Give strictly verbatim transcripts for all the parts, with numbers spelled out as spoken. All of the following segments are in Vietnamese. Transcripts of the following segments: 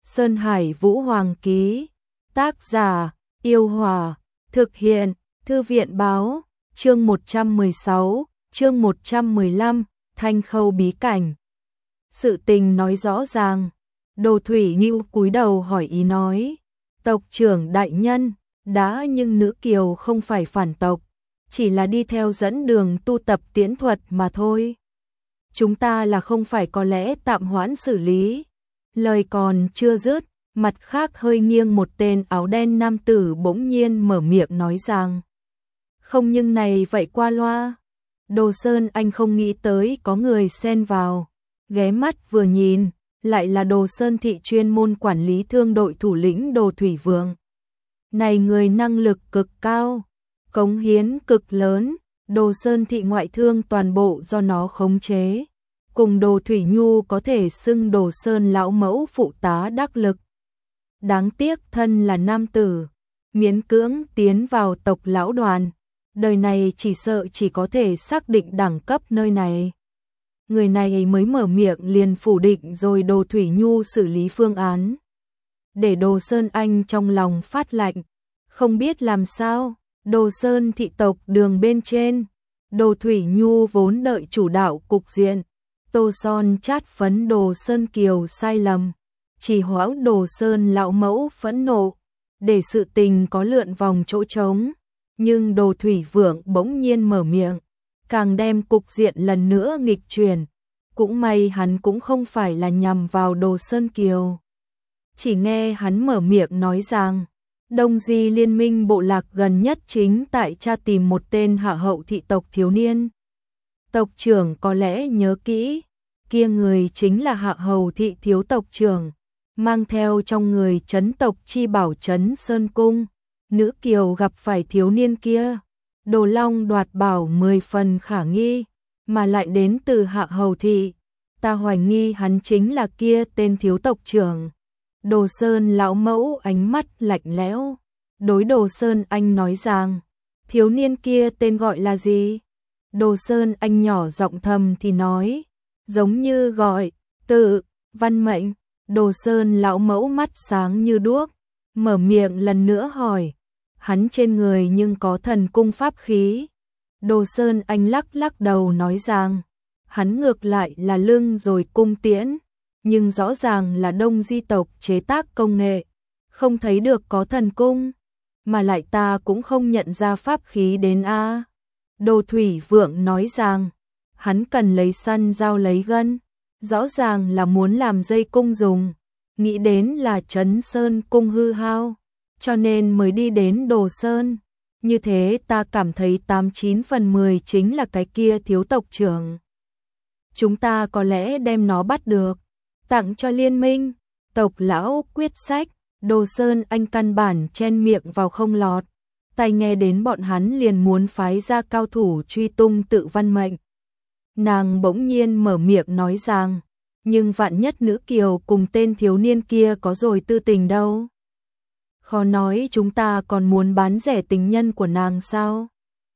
Sơn Hải Vũ Hoàng ký. Tác giả, Yêu Hòa. Thực hiện, Thư viện báo. Chương một trăm mười sáu, chương một trăm mười lăm, Thanh Khâu bí cảnh. Sự tình nói rõ ràng. Đồ Thủy Nưu cúi đầu hỏi ý nói. Tộc trưởng đại nhân, đã nhưng nữ kiều không phải phản tộc, chỉ là đi theo dẫn đường tu tập tiễn thuật mà thôi. Chúng ta là không phải có lẽ tạm hoãn xử lý. Lời còn chưa dứt, mặt khác hơi nghiêng một tên áo đen nam tử bỗng nhiên mở miệng nói rằng. Không nhưng này vậy qua loa. Đồ Sơn Anh không nghĩ tới có người xen vào. Ghé mắt vừa nhìn, lại là Đồ Sơn thị chuyên môn quản lý thương đội thủ lĩnh Đồ Thủy Vượng. Này người năng lực cực cao, cống hiến cực lớn, Đồ Sơn thị ngoại thương toàn bộ do nó khống chế. Cùng Đồ Thủy Nhu có thể xưng Đồ Sơn lão mẫu phụ tá đắc lực. Đáng tiếc thân là nam tử, miễn cưỡng tiến vào tộc lão đoàn. Đời này chỉ sợ chỉ có thể xác định đẳng cấp nơi này. Người này mới mở miệng liền phủ định rồi Đồ Thủy Nhu xử lý phương án. Để Đồ Sơn Anh trong lòng phát lạnh, không biết làm sao, Đồ Sơn thị tộc đường bên trên, Đồ Thủy Nhu vốn đợi chủ đạo cục diện, tô son chát phấn Đồ Sơn Kiều sai lầm, chỉ hoãn Đồ Sơn lão mẫu phẫn nộ, để sự tình có lượn vòng chỗ trống. Nhưng Đồ Thủy Vượng bỗng nhiên mở miệng, càng đem cục diện lần nữa nghịch chuyển. Cũng may hắn cũng không phải là nhằm vào Đồ Sơn Kiều. Chỉ nghe hắn mở miệng nói rằng, Đông Di liên minh bộ lạc gần nhất chính tại tra tìm một tên hạ hậu thị tộc thiếu niên. Tộc trưởng có lẽ nhớ kỹ, kia người chính là hạ hầu thị thiếu tộc trưởng, mang theo trong người trấn tộc chi bảo trấn Sơn Cung. Nữ kiều gặp phải thiếu niên kia, Đồ Long đoạt bảo mười phần khả nghi, mà lại đến từ hạ hầu thị. Ta hoài nghi hắn chính là kia tên thiếu tộc trưởng. Đồ Sơn lão mẫu ánh mắt lạnh lẽo, đối Đồ Sơn Anh nói rằng, thiếu niên kia tên gọi là gì? Đồ Sơn Anh nhỏ giọng thầm thì nói, giống như gọi, tự, văn mệnh. Đồ Sơn lão mẫu mắt sáng như đuốc, mở miệng lần nữa hỏi, hắn trên người nhưng có thần cung pháp khí. Đồ Sơn Anh lắc lắc đầu nói rằng, hắn ngược lại là lưng rồi cung tiễn, nhưng rõ ràng là Đông Di tộc chế tác công nghệ, không thấy được có thần cung, mà lại ta cũng không nhận ra pháp khí đến a. Đồ Thủy Vượng nói rằng, hắn cần lấy săn dao lấy gân, rõ ràng là muốn làm dây cung dùng, nghĩ đến là Trấn Sơn cung hư hao, cho nên mới đi đến Đồ Sơn. Như thế ta cảm thấy tám chín phần mười chính là cái kia thiếu tộc trưởng. Chúng ta có lẽ đem nó bắt được, tặng cho liên minh. Tộc lão quyết sách, Đồ Sơn Anh căn bản chen miệng vào không lọt. Tai nghe đến bọn hắn liền muốn phái ra cao thủ truy tung tự văn mệnh. Nàng bỗng nhiên mở miệng nói rằng, nhưng vạn nhất nữ kiều cùng tên thiếu niên kia có rồi tư tình đâu. Khó nói chúng ta còn muốn bán rẻ tình nhân của nàng sao?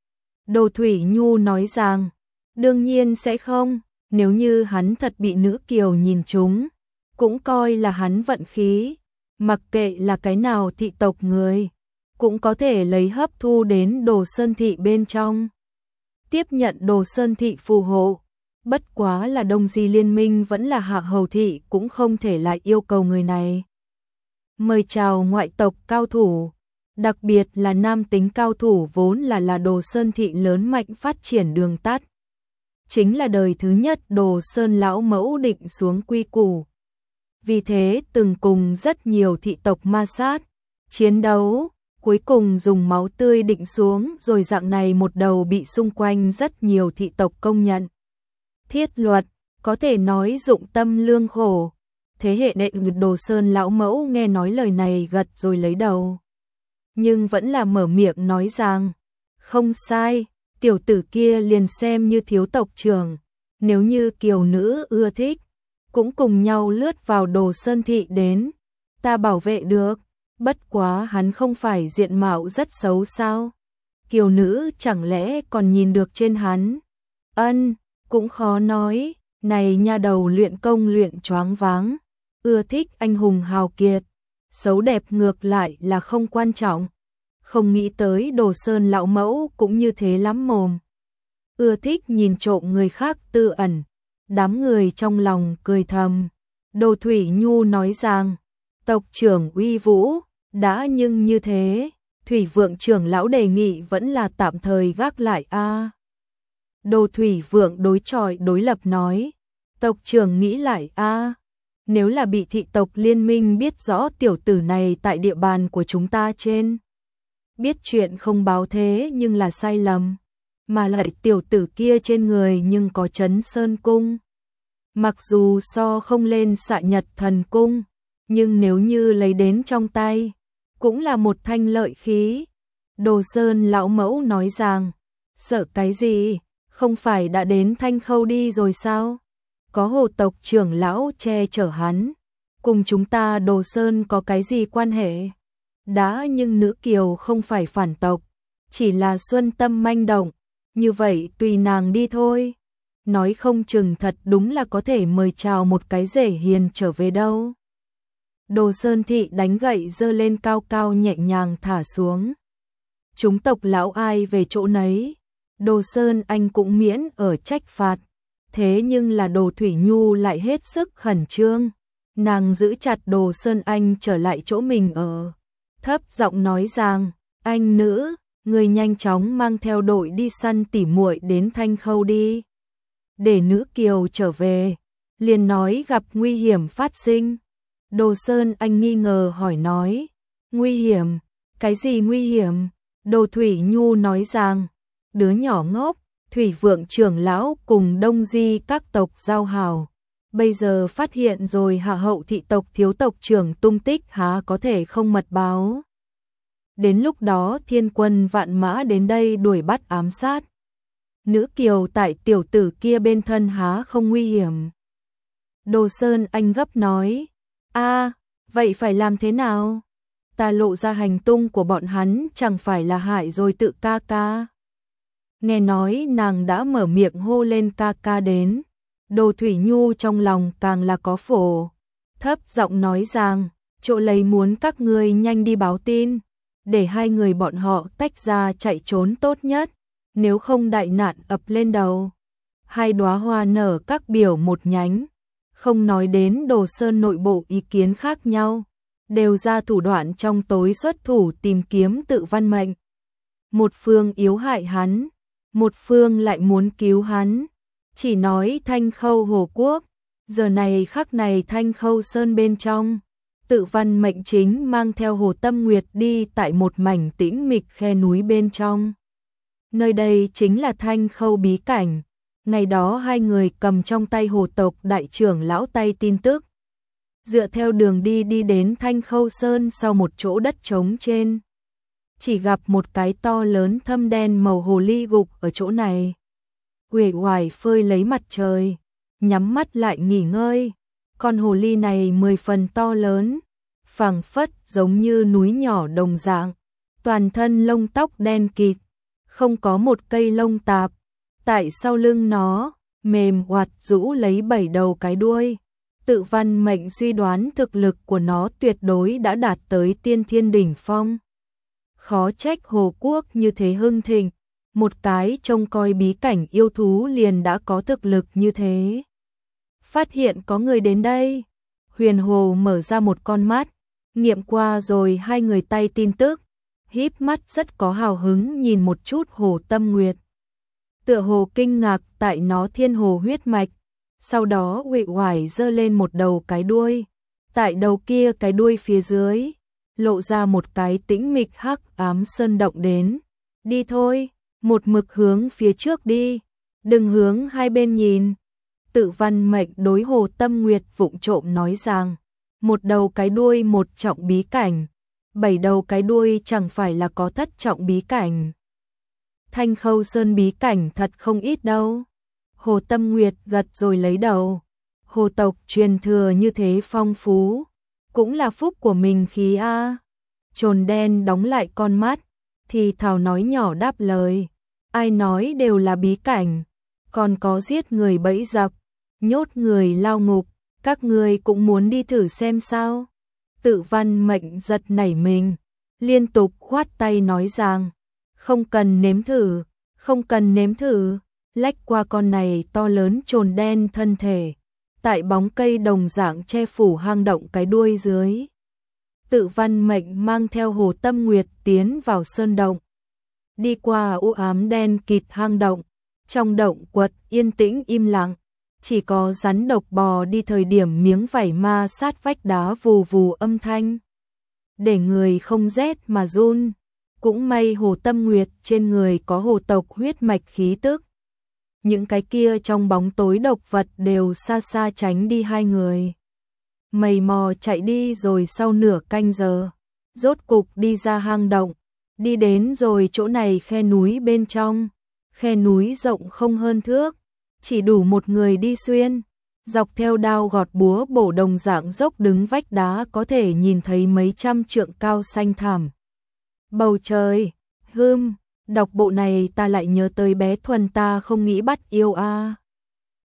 Đồ Thủy Nhu nói rằng, đương nhiên sẽ không, nếu như hắn thật bị nữ kiều nhìn trúng, cũng coi là hắn vận khí, mặc kệ là cái nào thị tộc người, cũng có thể lấy hấp thu đến Đồ Sơn thị bên trong. Tiếp nhận Đồ Sơn thị phù hộ, bất quá là Đông Di liên minh vẫn là hạ hầu thị cũng không thể lại yêu cầu người này. Mời chào ngoại tộc cao thủ, đặc biệt là nam tính cao thủ vốn là là Đồ Sơn thị lớn mạnh phát triển đường tắt. Chính là đời thứ nhất Đồ Sơn lão mẫu định xuống quy củ. Vì thế từng cùng rất nhiều thị tộc ma sát, chiến đấu, cuối cùng dùng máu tươi định xuống rồi dạng này một đầu bị xung quanh rất nhiều thị tộc công nhận. Thiết luật, có thể nói dụng tâm lương khổ. Thế hệ đệ Đồ Sơn lão mẫu nghe nói lời này gật rồi lấy đầu. Nhưng vẫn là mở miệng nói rằng, không sai, tiểu tử kia liền xem như thiếu tộc trưởng. Nếu như kiều nữ ưa thích, cũng cùng nhau lướt vào Đồ Sơn thị đến. Ta bảo vệ được, bất quá hắn không phải diện mạo rất xấu sao? Kiều nữ chẳng lẽ còn nhìn được trên hắn? Ân, cũng khó nói, này nha đầu luyện công luyện choáng váng. ưa thích anh hùng hào kiệt, xấu đẹp ngược lại là không quan trọng. Không nghĩ tới Đồ Sơn lão mẫu cũng như thế lắm mồm. Ưa thích nhìn trộm người khác tư ẩn. Đám người trong lòng cười thầm. Đồ Thủy Nhu nói rằng, tộc trưởng uy vũ, đã nhưng như thế, Thủy Vượng trưởng lão đề nghị vẫn là tạm thời gác lại a. Đồ Thủy Vượng đối chọi đối lập nói, tộc trưởng nghĩ lại a, nếu là bị thị tộc liên minh biết rõ tiểu tử này tại địa bàn của chúng ta trên. Biết chuyện không báo thế nhưng là sai lầm, mà lại tiểu tử kia trên người nhưng có Trấn Sơn Cung. Mặc dù so không lên Xạ Nhật Thần Cung, nhưng nếu như lấy đến trong tay, cũng là một thanh lợi khí. Đồ Sơn lão mẫu nói rằng, sợ cái gì, không phải đã đến Thanh Khâu đi rồi sao? Có Hồ tộc trưởng lão che chở hắn, cùng chúng ta Đồ Sơn có cái gì quan hệ? Đã nhưng nữ kiều không phải phản tộc, chỉ là xuân tâm manh động, như vậy tùy nàng đi thôi. Nói không chừng thật đúng là có thể mời chào một cái rể hiền trở về đâu. Đồ Sơn thị đánh gậy giơ lên cao cao nhẹ nhàng thả xuống. Chúng tộc lão ai về chỗ nấy, Đồ Sơn anh cũng miễn ở trách phạt. Thế nhưng là Đồ Thủy Nhu lại hết sức khẩn trương. Nàng giữ chặt Đồ Sơn anh trở lại chỗ mình ở. Thấp giọng nói rằng, anh nữ, người nhanh chóng mang theo đội đi săn tỉ muội đến Thanh Khâu đi. Để nữ kiều trở về, liền nói gặp nguy hiểm phát sinh. Đồ Sơn anh nghi ngờ hỏi nói, nguy hiểm, cái gì nguy hiểm? Đồ Thủy Nhu nói rằng, đứa nhỏ ngốc, Thủy Vượng trưởng lão cùng Đông Di các tộc giao hảo. Bây giờ phát hiện rồi hạ hậu thị tộc thiếu tộc trưởng tung tích há có thể không mật báo. Đến lúc đó thiên quân vạn mã đến đây đuổi bắt ám sát. Nữ kiều tại tiểu tử kia bên thân há không nguy hiểm. Đồ Sơn anh gấp nói, a, vậy phải làm thế nào? Ta lộ ra hành tung của bọn hắn chẳng phải là hại rồi tự ca ca. Nghe nói nàng đã mở miệng hô lên ca ca đến. Đồ Thủy Nhu trong lòng càng là có phổ. Thấp giọng nói rằng, chỗ lấy muốn các ngươi nhanh đi báo tin, để hai người bọn họ tách ra chạy trốn tốt nhất, nếu không đại nạn ập lên đầu. Hai đóa hoa nở các biểu một nhánh, không nói đến Đồ Sơn nội bộ ý kiến khác nhau, đều ra thủ đoạn trong tối xuất thủ tìm kiếm tự văn mệnh. Một phương yếu hại hắn, một phương lại muốn cứu hắn. Chỉ nói Thanh Khâu Hồ Quốc, giờ này khắc này Thanh Khâu Sơn bên trong, tự văn mệnh chính mang theo Hồ Tâm Nguyệt đi tại một mảnh tĩnh mịch khe núi bên trong. Nơi đây chính là Thanh Khâu bí cảnh. Ngày đó hai người cầm trong tay Hồ tộc đại trưởng lão tay tin tức. Dựa theo đường đi đi đến Thanh Khâu Sơn sau một chỗ đất trống trên. Chỉ gặp một cái to lớn thâm đen màu hồ ly gục ở chỗ này. Uể oải phơi lấy mặt trời, nhắm mắt lại nghỉ ngơi. Con hồ ly này mười phần to lớn, phẳng phất giống như núi nhỏ đồng dạng, toàn thân lông tóc đen kịt, không có một cây lông tạp. Tại sau lưng nó, mềm oạt rũ lấy bảy đầu cái đuôi. Tự văn mệnh suy đoán thực lực của nó tuyệt đối đã đạt tới tiên thiên đỉnh phong. Khó trách Hồ Quốc như thế hưng thịnh, một cái trông coi bí cảnh yêu thú liền đã có thực lực như thế. Phát hiện có người đến đây, Huyền Hồ mở ra một con mắt, nghiệm qua rồi hai người tay tin tức, híp mắt rất có hào hứng nhìn một chút Hồ Tâm Nguyệt. Tựa hồ kinh ngạc tại nó thiên hồ huyết mạch, sau đó uể oải giơ lên một đầu cái đuôi, tại đầu kia cái đuôi phía dưới, lộ ra một cái tĩnh mịch hắc ám sơn động đến. Đi thôi, một mực hướng phía trước đi, đừng hướng hai bên nhìn. Tự văn mệnh đối Hồ Tâm Nguyệt vụng trộm nói rằng, một đầu cái đuôi một trọng bí cảnh, bảy đầu cái đuôi chẳng phải là có thất trọng bí cảnh. Thanh Khâu Sơn bí cảnh thật không ít đâu. Hồ Tâm Nguyệt gật rồi lấy đầu. Hồ tộc truyền thừa như thế phong phú, cũng là phúc của mình khí a. Trồn đen đóng lại con mắt, thì thào nói nhỏ đáp lời. Ai nói đều là bí cảnh, còn có giết người bẫy dập, nhốt người lao ngục, Các người cũng muốn đi thử xem sao? Tự Văn Mệnh giật nảy mình, liên tục khoát tay nói rằng, không cần nếm thử, không cần nếm thử, lách qua con này to lớn trồn đen thân thể, tại bóng cây đồng dạng che phủ hang động cái đuôi dưới. Tự Văn Mệnh mang theo Hồ Tâm Nguyệt tiến vào sơn động. Đi qua u ám đen kịt hang động, trong động quật yên tĩnh im lặng, chỉ có rắn độc bò đi thời điểm miếng vảy ma sát vách đá vù vù âm thanh, để người không rét mà run. Cũng may Hồ Tâm Nguyệt trên người có hồ tộc huyết mạch khí tức. Những cái kia trong bóng tối độc vật đều xa xa tránh đi hai người. Mầy mò chạy đi rồi sau nửa canh giờ, rốt cục đi ra hang động, đi đến rồi chỗ này khe núi bên trong, khe núi rộng không hơn thước, chỉ đủ một người đi xuyên, dọc theo đao gọt búa bổ đồng dạng dốc đứng vách đá có thể nhìn thấy mấy trăm trượng cao xanh thẳm. Bầu trời, hưm, đọc bộ này ta lại nhớ tới bé Thuần ta không nghĩ bắt yêu a. À.